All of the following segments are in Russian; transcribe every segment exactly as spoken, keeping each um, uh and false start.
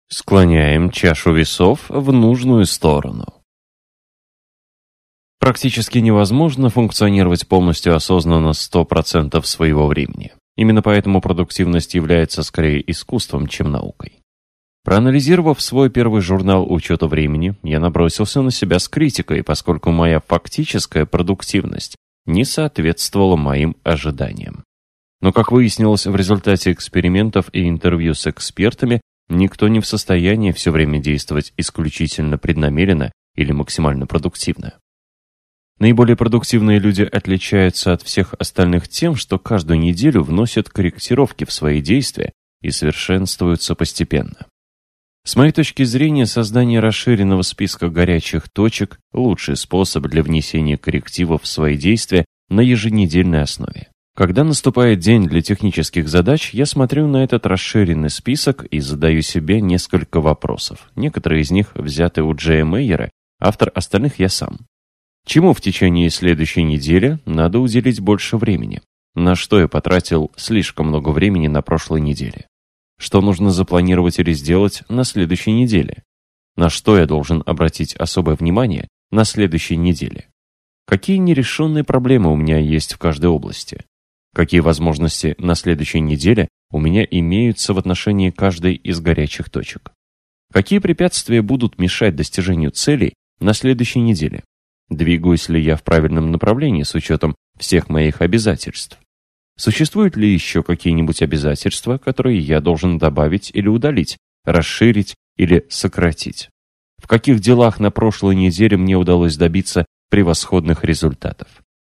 Склоняем чашу весов в нужную сторону. Практически невозможно функционировать полностью осознанно сто процентов своего времени. Именно поэтому продуктивность является скорее искусством, чем наукой. Проанализировав свой первый журнал учета времени, я набросился на себя с критикой, поскольку моя фактическая продуктивность не соответствовала моим ожиданиям. Но, как выяснилось в результате экспериментов и интервью с экспертами, никто не в состоянии все время действовать исключительно преднамеренно или максимально продуктивно. Наиболее продуктивные люди отличаются от всех остальных тем, что каждую неделю вносят корректировки в свои действия и совершенствуются постепенно. С моей точки зрения, создание расширенного списка горячих точек – лучший способ для внесения коррективов в свои действия на еженедельной основе. Когда наступает день для технических задач, я смотрю на этот расширенный список и задаю себе несколько вопросов. Некоторые из них взяты у Джея Мейера, автор остальных я сам. Чему в течение следующей недели надо уделить больше времени? На что я потратил слишком много времени на прошлой неделе? Что нужно запланировать или сделать на следующей неделе? На что я должен обратить особое внимание на следующей неделе? Какие нерешенные проблемы у меня есть в каждой области? Какие возможности на следующей неделе у меня имеются в отношении каждой из горячих точек? Какие препятствия будут мешать достижению целей на следующей неделе? Двигаюсь ли я в правильном направлении с учетом всех моих обязательств? Существуют ли еще какие-нибудь обязательства, которые я должен добавить или удалить, расширить или сократить? В каких делах на прошлой неделе мне удалось добиться превосходных результатов?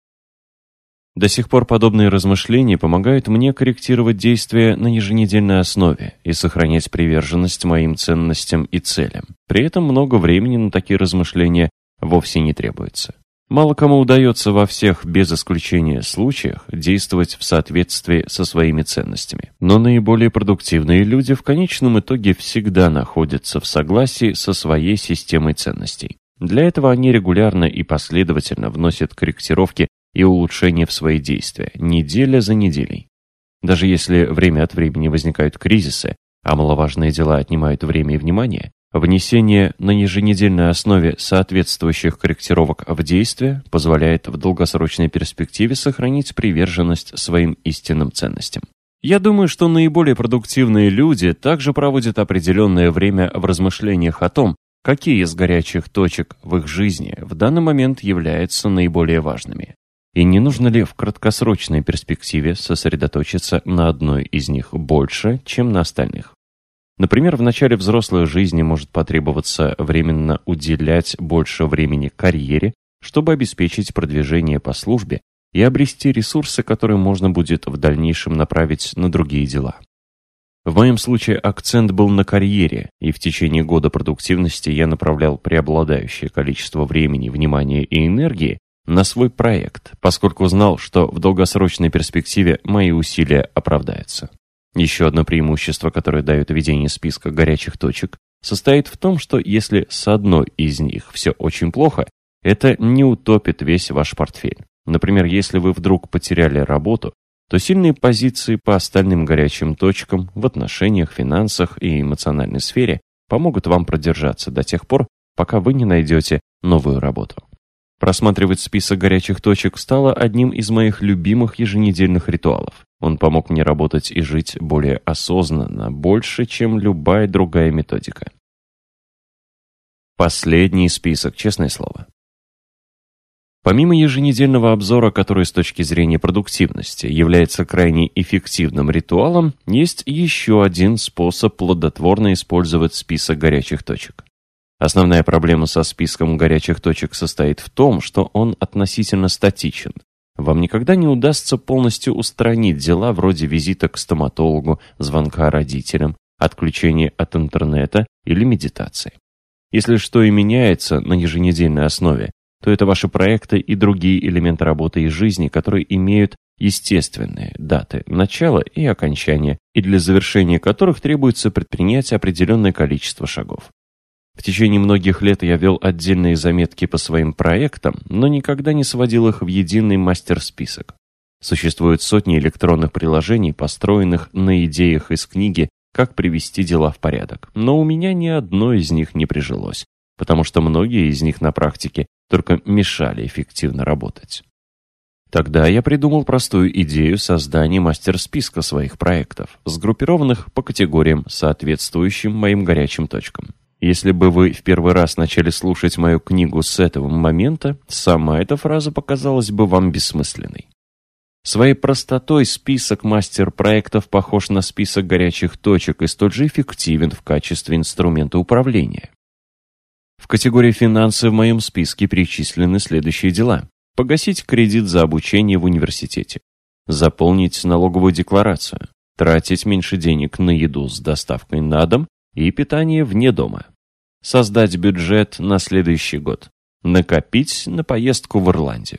До сих пор подобные размышления помогают мне корректировать действия на еженедельной основе и сохранять приверженность моим ценностям и целям. При этом много времени на такие размышления вовсе не требуется. Мало кому удается во всех, без исключения, случаях действовать в соответствии со своими ценностями. Но наиболее продуктивные люди в конечном итоге всегда находятся в согласии со своей системой ценностей. Для этого они регулярно и последовательно вносят корректировки и улучшения в свои действия, неделя за неделей. Даже если время от времени возникают кризисы, а маловажные дела отнимают время и внимание, внесение на еженедельной основе соответствующих корректировок в действие позволяет в долгосрочной перспективе сохранить приверженность своим истинным ценностям. Я думаю, что наиболее продуктивные люди также проводят определенное время в размышлениях о том, какие из горячих точек в их жизни в данный момент являются наиболее важными. И не нужно ли в краткосрочной перспективе сосредоточиться на одной из них больше, чем на остальных? Например, в начале взрослой жизни может потребоваться временно уделять больше времени карьере, чтобы обеспечить продвижение по службе и обрести ресурсы, которые можно будет в дальнейшем направить на другие дела. В моем случае акцент был на карьере, и в течение года продуктивности я направлял преобладающее количество времени, внимания и энергии на свой проект, поскольку знал, что в долгосрочной перспективе мои усилия оправдаются. Еще одно преимущество, которое дает ведение списка горячих точек, состоит в том, что если с одной из них все очень плохо, это не утопит весь ваш портфель. Например, если вы вдруг потеряли работу, то сильные позиции по остальным горячим точкам в отношениях, финансах и эмоциональной сфере помогут вам продержаться до тех пор, пока вы не найдете новую работу. Просматривать список горячих точек стало одним из моих любимых еженедельных ритуалов. Он помог мне работать и жить более осознанно, больше, чем любая другая методика. Последний список, честное слово. Помимо еженедельного обзора, который с точки зрения продуктивности является крайне эффективным ритуалом, есть еще один способ плодотворно использовать список горячих точек. Основная проблема со списком горячих точек состоит в том, что он относительно статичен. Вам никогда не удастся полностью устранить дела вроде визита к стоматологу, звонка родителям, отключения от интернета или медитации. Если что и меняется на еженедельной основе, то это ваши проекты и другие элементы работы и жизни, которые имеют естественные даты начала и окончания, и для завершения которых требуется предпринять определенное количество шагов. В течение многих лет я вел отдельные заметки по своим проектам, но никогда не сводил их в единый мастер-список. Существуют сотни электронных приложений, построенных на идеях из книги как привести дела в порядок, но у меня ни одно из них не прижилось, потому что многие из них на практике только мешали эффективно работать. Тогда я придумал простую идею создания мастер-списка своих проектов, сгруппированных по категориям, соответствующим моим горячим точкам. Если бы вы в первый раз начали слушать мою книгу с этого момента, сама эта фраза показалась бы вам бессмысленной. Своей простотой список мастер-проектов похож на список горячих точек и столь же эффективен в качестве инструмента управления. В категории «Финансы» в моем списке перечислены следующие дела. Погасить кредит за обучение в университете, заполнить налоговую декларацию, тратить меньше денег на еду с доставкой на дом и питание вне дома, создать бюджет на следующий год, накопить на поездку в Ирландию.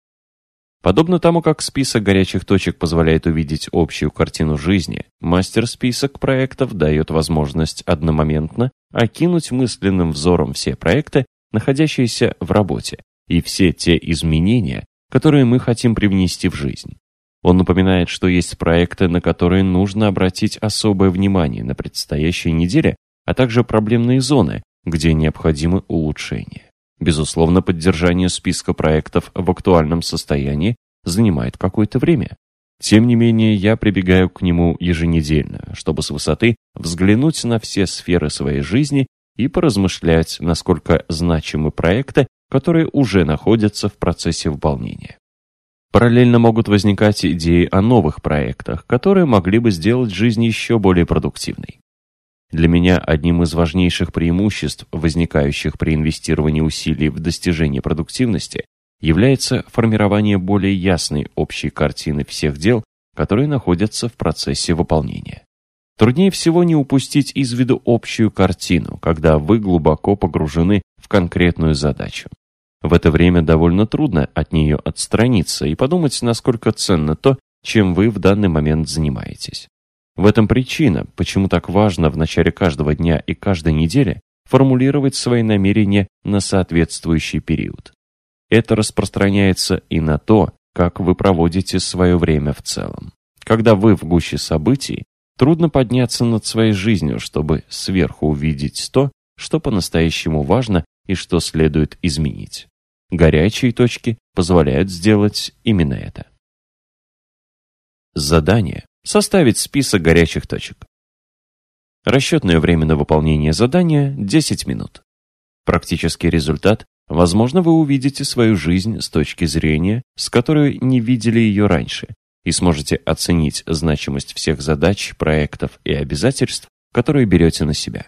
Подобно тому, как список горячих точек позволяет увидеть общую картину жизни, мастер-список проектов дает возможность одномоментно окинуть мысленным взором все проекты, находящиеся в работе, и все те изменения, которые мы хотим привнести в жизнь. Он напоминает, что есть проекты, на которые нужно обратить особое внимание на предстоящей неделе, а также проблемные зоны, где необходимы улучшения. Безусловно, поддержание списка проектов в актуальном состоянии занимает какое-то время. Тем не менее, я прибегаю к нему еженедельно, чтобы с высоты взглянуть на все сферы своей жизни и поразмышлять, насколько значимы проекты, которые уже находятся в процессе выполнения. Параллельно могут возникать идеи о новых проектах, которые могли бы сделать жизнь еще более продуктивной. Для меня одним из важнейших преимуществ, возникающих при инвестировании усилий в достижение продуктивности, является формирование более ясной общей картины всех дел, которые находятся в процессе выполнения. Труднее всего не упустить из виду общую картину, когда вы глубоко погружены в конкретную задачу. В это время довольно трудно от нее отстраниться и подумать, насколько ценно то, чем вы в данный момент занимаетесь. В этом причина, почему так важно в начале каждого дня и каждой недели формулировать свои намерения на соответствующий период. Это распространяется и на то, как вы проводите свое время в целом. Когда вы в гуще событий, трудно подняться над своей жизнью, чтобы сверху увидеть то, что по-настоящему важно и что следует изменить. Горячие точки позволяют сделать именно это. Задание. Составить список горячих точек. Расчетное время на выполнение задания – десять минут. Практический результат. Возможно, вы увидите свою жизнь с точки зрения, с которой не видели ее раньше, и сможете оценить значимость всех задач, проектов и обязательств, которые берете на себя.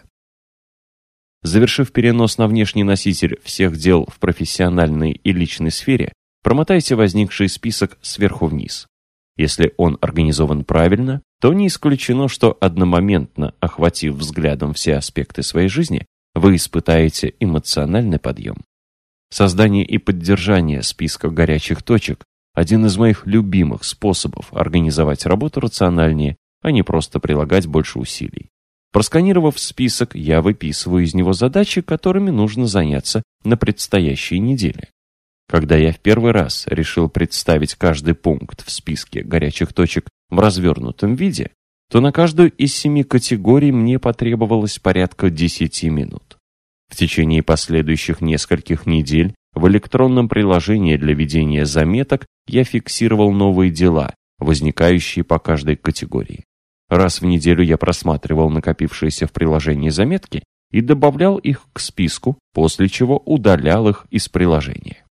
Завершив перенос на внешний носитель всех дел в профессиональной и личной сфере, промотайте возникший список сверху вниз. Если он организован правильно, то не исключено, что одномоментно, охватив взглядом все аспекты своей жизни, вы испытаете эмоциональный подъем. Создание и поддержание списка горячих точек – один из моих любимых способов организовать работу рациональнее, а не просто прилагать больше усилий. Просканировав список, я выписываю из него задачи, которыми нужно заняться на предстоящей неделе. Когда я в первый раз решил представить каждый пункт в списке горячих точек в развернутом виде, то на каждую из семи категорий мне потребовалось порядка десяти минут. В течение последующих нескольких недель в электронном приложении для ведения заметок я фиксировал новые дела, возникающие по каждой категории. Раз в неделю я просматривал накопившиеся в приложении заметки и добавлял их к списку, после чего удалял их из приложения.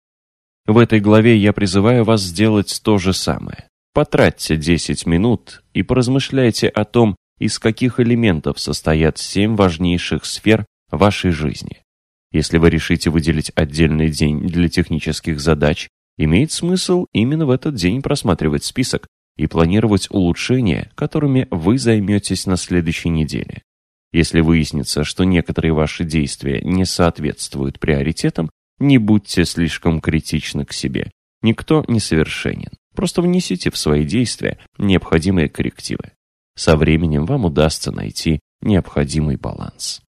В этой главе я призываю вас сделать то же самое. Потратьте десять минут и поразмышляйте о том, из каких элементов состоят семь важнейших сфер вашей жизни. Если вы решите выделить отдельный день для технических задач, имеет смысл именно в этот день просматривать список и планировать улучшения, которыми вы займетесь на следующей неделе. Если выяснится, что некоторые ваши действия не соответствуют приоритетам, не будьте слишком критичны к себе. Никто не совершенен. Просто внесите в свои действия необходимые коррективы. Со временем вам удастся найти необходимый баланс.